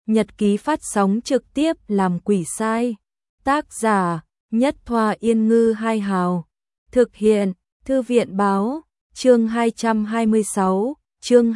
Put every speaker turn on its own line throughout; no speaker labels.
Nhật ký phát sóng trực tiếp làm quỷ sai. Tác giả Nhất Thoa Yên Ngư Hai Hào. Thực hiện Thư viện Báo. Chương 226, chương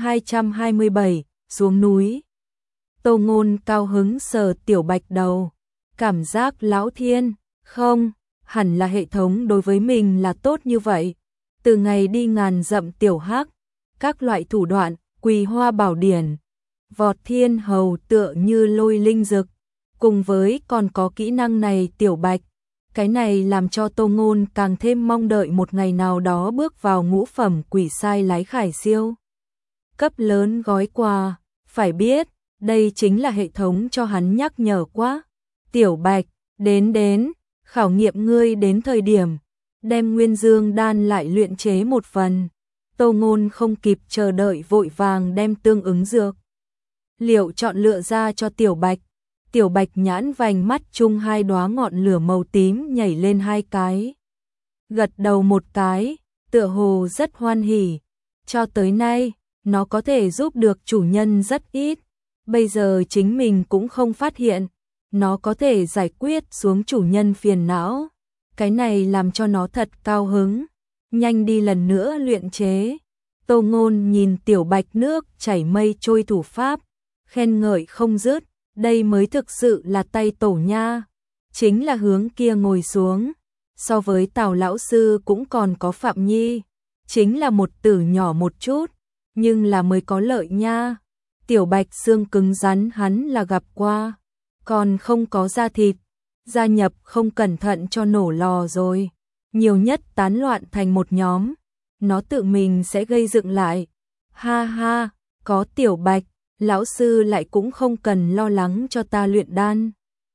227, xuống núi. Tô Ngôn cao hứng sờ Tiểu Bạch đầu. Cảm giác lão thiên, không, hẳn là hệ thống đối với mình là tốt như vậy. Từ ngày đi ngàn dặm tiểu hắc, các loại thủ đoạn, Quỳ Hoa Bảo Điển, Vọt Thiên Hầu tựa như lôi linh dực, cùng với còn có kỹ năng này Tiểu Bạch. Cái này làm cho Tô Ngôn càng thêm mong đợi một ngày nào đó bước vào ngũ phẩm quỷ sai lái khải siêu. Cấp lớn gói quà, phải biết, đây chính là hệ thống cho hắn nhắc nhở quá. Tiểu Bạch, đến, khảo nghiệm ngươi đến thời điểm, đem Nguyên Dương đan lại luyện chế một phần. Tô Ngôn không kịp chờ đợi vội vàng đem tương ứng dược liệu chọn lựa ra cho Tiểu Bạch. Tiểu Bạch nhãn vành mắt chung hai đóa ngọn lửa màu tím nhảy lên hai cái. Gật đầu một cái, tựa hồ rất hoan hỉ. Cho tới nay, nó có thể giúp được chủ nhân rất ít. Bây giờ chính mình cũng không phát hiện. Nó có thể giải quyết xuống chủ nhân phiền não. Cái này làm cho nó thật cao hứng. Nhanh đi lần nữa luyện chế. Tô Ngôn nhìn Tiểu Bạch nước chảy mây trôi thủ pháp, khen ngợi không dứt. Đây mới thực sự là tay tổ nha. Chính là hướng kia ngồi xuống. So với Tào lão sư cũng còn có Phạm Nhi. Chính là một tử nhỏ một chút, nhưng là mới có lợi nha. Tiểu Bạch xương cứng rắn hắn là gặp qua, còn không có da thịt. Gia nhập không cẩn thận cho nổ lò rồi. Nhiều nhất tán loạn thành một nhóm. Nó tự mình sẽ gây dựng lại. Ha ha, có Tiểu Bạch, lão sư lại cũng không cần lo lắng cho ta luyện đan.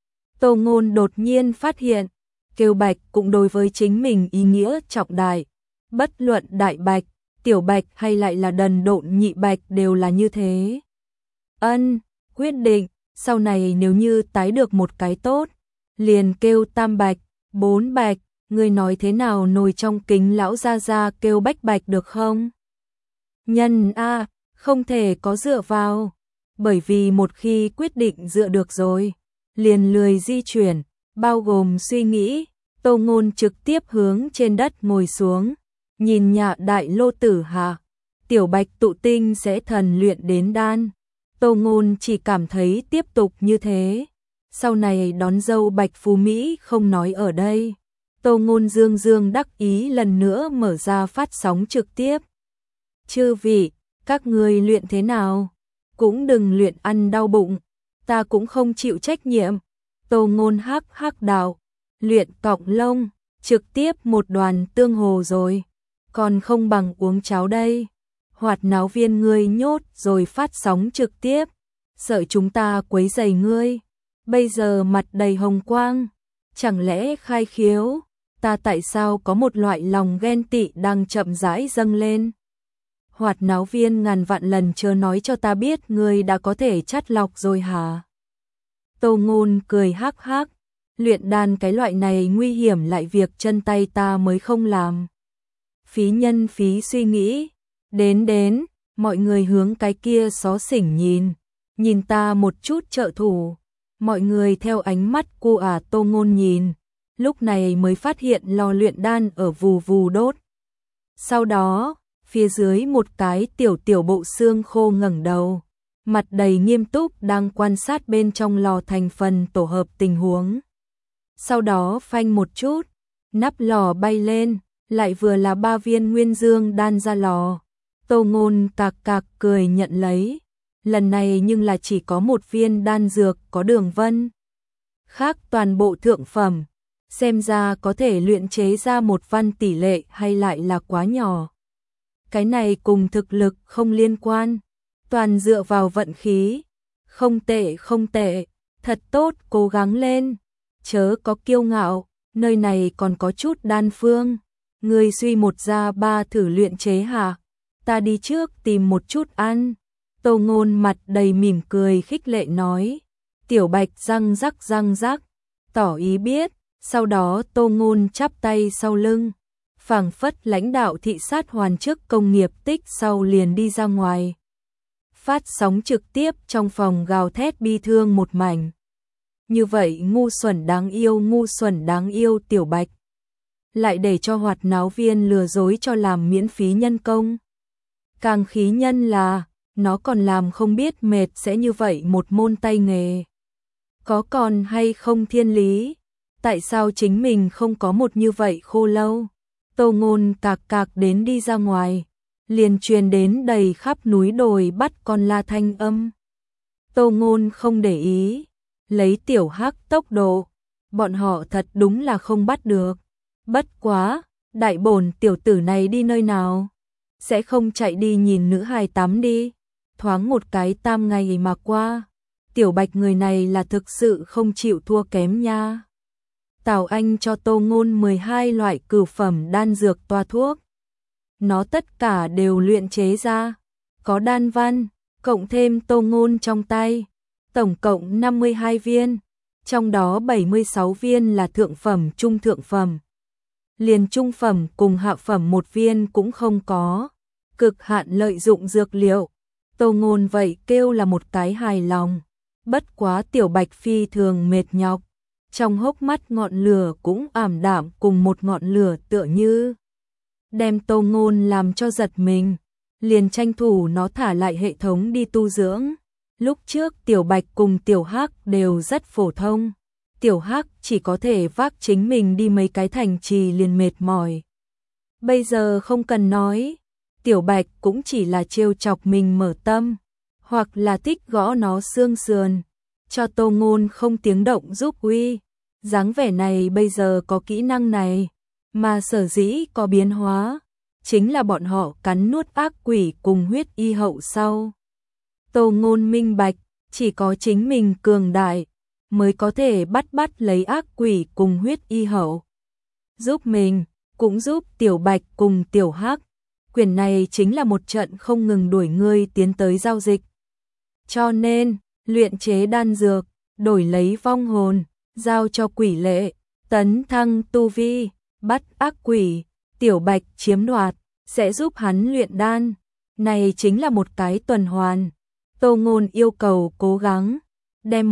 Tô Ngôn đột nhiên phát hiện, kêu Bạch cũng đối với chính mình ý nghĩa trọng đại. Bất luận Đại Bạch, Tiểu Bạch hay lại là đần độn nhị Bạch đều là như thế. Quyết định, sau này nếu như tái được một cái tốt, liền kêu Tam Bạch, 4 Bạch, ngươi nói thế nào nồi trong kính lão gia gia kêu Bách Bạch được không? Nhân a, không thể có dựa vào. Bởi vì một khi quyết định dựa được rồi, liền lười di chuyển, bao gồm suy nghĩ. Tô Ngôn trực tiếp hướng trên đất ngồi xuống, nhìn nhà đại lô tử hạ. Tiểu Bạch tụ tinh sẽ thần luyện đến đan. Tô Ngôn chỉ cảm thấy tiếp tục như thế. Sau này đón dâu Bạch Phú Mỹ không nói ở đây. Tô Ngôn dương đắc ý lần nữa mở ra phát sóng trực tiếp. Chư vị, các ngươi luyện thế nào? Cũng đừng luyện ăn đau bụng, ta cũng không chịu trách nhiệm. Tô Ngôn hắc đạo, luyện cọng lông, trực tiếp một đoàn tương hồ rồi, còn không bằng uống cháo đây. Hoạt náo viên ngươi nhốt rồi phát sóng trực tiếp, sợ chúng ta quấy rầy ngươi. Bây giờ mặt đầy hồng quang, chẳng lẽ khai khiếu, ta tại sao có một loại lòng ghen tị đang chậm rãi dâng lên. Hoạt náo viên ngàn vạn lần chớ nói cho ta biết ngươi đã có thể chắt lọc rồi hả? Tô Ngôn cười hắc, luyện đan cái loại này nguy hiểm lại việc chân tay ta mới không làm. Phí nhân phí suy nghĩ, đến, mọi người hướng cái kia xó xỉnh nhìn ta một chút trợ thủ. Mọi người theo ánh mắt cô Tô Ngôn nhìn, lúc này mới phát hiện lò luyện đan ở vù vù đốt. Sau đó, phía dưới một cái tiểu bộ xương khô ngẩng đầu, mặt đầy nghiêm túc đang quan sát bên trong lò thành phần tổ hợp tình huống. Sau đó phanh một chút, nắp lò bay lên, lại vừa là 3 viên nguyên dương đan ra lò. Tô Ngôn cạc cười nhận lấy. Lần này nhưng là chỉ có một viên đan dược có đường vân. Khác toàn bộ thượng phẩm, xem ra có thể luyện chế ra một văn tỷ lệ hay lại là quá nhỏ. Cái này cùng thực lực không liên quan, toàn dựa vào vận khí. Không tệ, thật tốt, cố gắng lên. Chớ có kiêu ngạo, nơi này còn có chút đan phương. Ngươi suy một ra ba thử luyện chế hả? Ta đi trước tìm một chút ăn. Tô Ngôn mặt đầy mỉm cười khích lệ nói. Tiểu Bạch răng rắc, tỏ ý biết. Sau đó Tô Ngôn chắp tay sau lưng, phảng phất lãnh đạo thị sát hoàn chức công nghiệp tích sau liền đi ra ngoài. phát sóng trực tiếp trong phòng gào thét bi thương một mảnh. Như vậy ngu xuẩn đáng yêu Tiểu Bạch. Lại để cho hoạt náo viên lừa dối cho làm miễn phí nhân công. Càng khí nhân là, nó còn làm không biết mệt sẽ như vậy một môn tay nghề. Có còn hay không thiên lý? Tại sao chính mình không có một như vậy khô lâu? Tô Ngôn cạc cạc đến đi ra ngoài, liền truyền đến đầy khắp núi đồi bắt con la thanh âm. Tô Ngôn không để ý, lấy Tiểu Hắc tốc độ, bọn họ thật đúng là không bắt được. Bất quá, đại bổn tiểu tử này đi nơi nào? Sẽ không chạy đi nhìn nữ hài tắm đi? Thoáng một cái tam ngày mà qua, Tiểu Bạch người này là thực sự không chịu thua kém nha. Tào Anh cho Tô Ngôn 12 loại cửu phẩm đan dược toa thuốc. Nó tất cả đều luyện chế ra, có đan văn, cộng thêm Tô Ngôn trong tay, tổng cộng 52 viên, trong đó 76 viên là thượng phẩm trung thượng phẩm. Liền trung phẩm cùng hạ phẩm một viên cũng không có, cực hạn lợi dụng dược liệu. Tô Ngôn vậy kêu là một cái hài lòng. Bất quá Tiểu Bạch phi thường mệt nhọc, trong hốc mắt ngọn lửa cũng ảm đạm cùng một ngọn lửa tựa như đem Tô Ngôn làm cho giật mình, liền tranh thủ nó thả lại hệ thống đi tu dưỡng. Lúc trước Tiểu Bạch cùng Tiểu Hắc đều rất phổ thông, Tiểu Hắc chỉ có thể vác chính mình đi mấy cái thành trì liền mệt mỏi. Bây giờ không cần nói, Tiểu Bạch cũng chỉ là trêu chọc mình mở tâm, hoặc là thích gõ nó xương sườn, cho Tô Ngôn không tiếng động giúp uy. Dáng vẻ này bây giờ có kỹ năng này, mà sở dĩ có biến hóa, chính là bọn họ cắn nuốt ác quỷ cùng huyết y hậu sau. Tô Ngôn minh bạch, chỉ có chính mình cường đại, mới có thể bắt lấy ác quỷ cùng huyết y hậu. Giúp mình, cũng giúp Tiểu Bạch cùng Tiểu Hắc. Quyền này chính là một trận không ngừng đuổi ngươi tiến tới giao dịch. Cho nên, luyện chế đan dược, đổi lấy vong hồn, giao cho quỷ lệ, tấn thăng tu vi, bắt ác quỷ, Tiểu Bạch chiếm đoạt, sẽ giúp hắn luyện đan. Này chính là một cái tuần hoàn. Tô Ngôn yêu cầu cố gắng, đem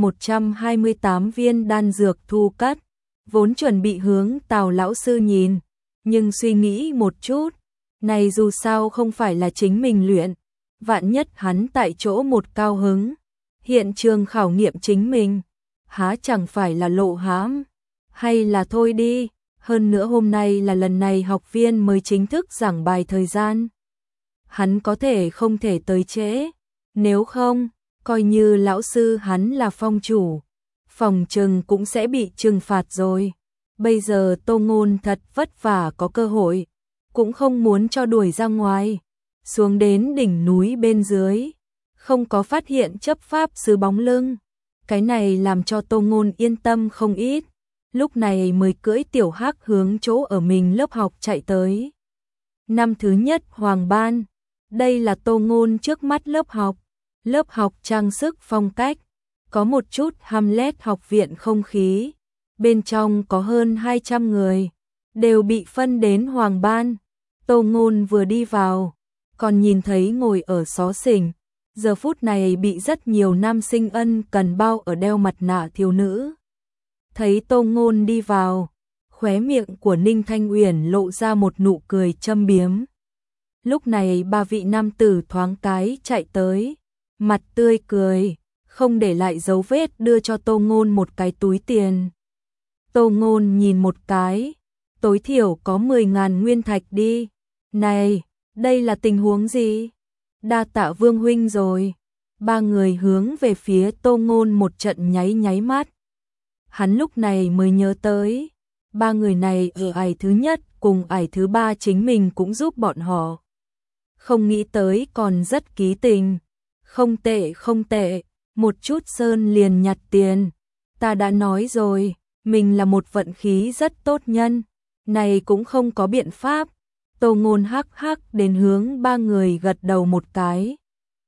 128 viên đan dược thu cất, vốn chuẩn bị hướng Tào lão sư nhìn, nhưng suy nghĩ một chút, này dù sao không phải là chính mình luyện, vạn nhất hắn tại chỗ một cao hứng, hiện trường khảo nghiệm chính mình, há chẳng phải là lộ hãm, hay là thôi đi, hơn nữa hôm nay là lần này học viên mới chính thức giảng bài thời gian. Hắn có thể không thể tới trễ, nếu không, coi như lão sư hắn là phong chủ, phòng trừng cũng sẽ bị trừng phạt rồi. Bây giờ Tô Ngôn thật vất vả có cơ hội, cũng không muốn cho đuổi ra ngoài, xuống đến đỉnh núi bên dưới, không có phát hiện chấp pháp sư bóng lưng. Cái này làm cho Tô Ngôn yên tâm không ít, lúc này mới cưỡi Tiểu Hắc hướng chỗ ở mình lớp học chạy tới. Năm thứ nhất Hoàng Ban, đây là Tô Ngôn trước mắt lớp học trang sức phong cách, có một chút Hamlet học viện không khí, bên trong có hơn 200 người, đều bị phân đến Hoàng Ban. Tô Ngôn vừa đi vào, còn nhìn thấy ngồi ở xó xỉnh, giờ phút này bị rất nhiều nam sinh ân cần bao ở đeo mặt nạ thiếu nữ. Thấy Tô Ngôn đi vào, khóe miệng của Ninh Thanh Uyển lộ ra một nụ cười châm biếm. Lúc này ba vị nam tử thoáng cái chạy tới, mặt tươi cười, không để lại dấu vết đưa cho Tô Ngôn một cái túi tiền. Tô Ngôn nhìn một cái, tối thiểu có 10.000 nguyên thạch đi. Này, đây là tình huống gì? Đa tạ Vương huynh rồi. Ba người hướng về phía Tô Ngôn một trận nháy mắt. Hắn lúc này mới nhớ tới, ba người này ở ải thứ nhất cùng ải thứ ba chính mình cũng giúp bọn họ. Không nghĩ tới còn rất ký tình. Không tệ, một chút sơn liền nhặt tiền. Ta đã nói rồi, mình là một vận khí rất tốt nhân, này cũng không có biện pháp. Tô Ngôn hắc hắc đến hướng ba người gật đầu một cái,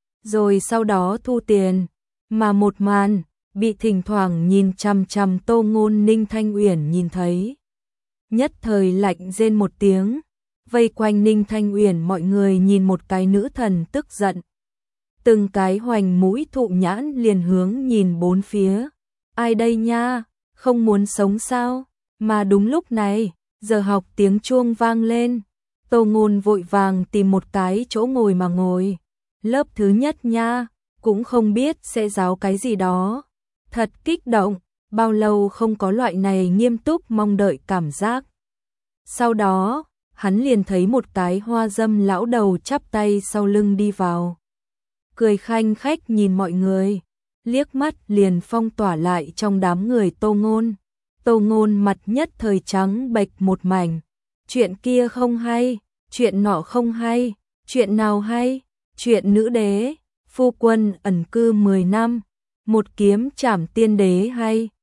rồi sau đó thu tiền, mà một màn bị thỉnh thoảng nhìn chằm chằm Tô Ngôn Ninh Thanh Uyển nhìn thấy, nhất thời lạnh rên một tiếng, vây quanh Ninh Thanh Uyển mọi người nhìn một cái nữ thần tức giận. từng cái hoành mũi thụ nhãn liền hướng nhìn bốn phía. Ai đây nha, không muốn sống sao? Mà đúng lúc này, giờ học tiếng chuông vang lên. Tô Ngôn vội vàng tìm một cái chỗ ngồi mà ngồi. Lớp thứ nhất nha, cũng không biết sẽ giáo cái gì đó. Thật kích động, bao lâu không có loại này nghiêm túc mong đợi cảm giác. Sau đó, hắn liền thấy một cái hoa dâm lão đầu chắp tay sau lưng đi vào. Cười khanh khách nhìn mọi người, liếc mắt liền phong tỏa lại trong đám người Tô Ngôn. Tô Ngôn mặt nhất thời trắng bệch một mảnh. Chuyện kia không hay, chuyện nọ không hay, chuyện nào hay? Chuyện nữ đế, phu quân ẩn cư 10 năm, một kiếm trảm tiên đế hay?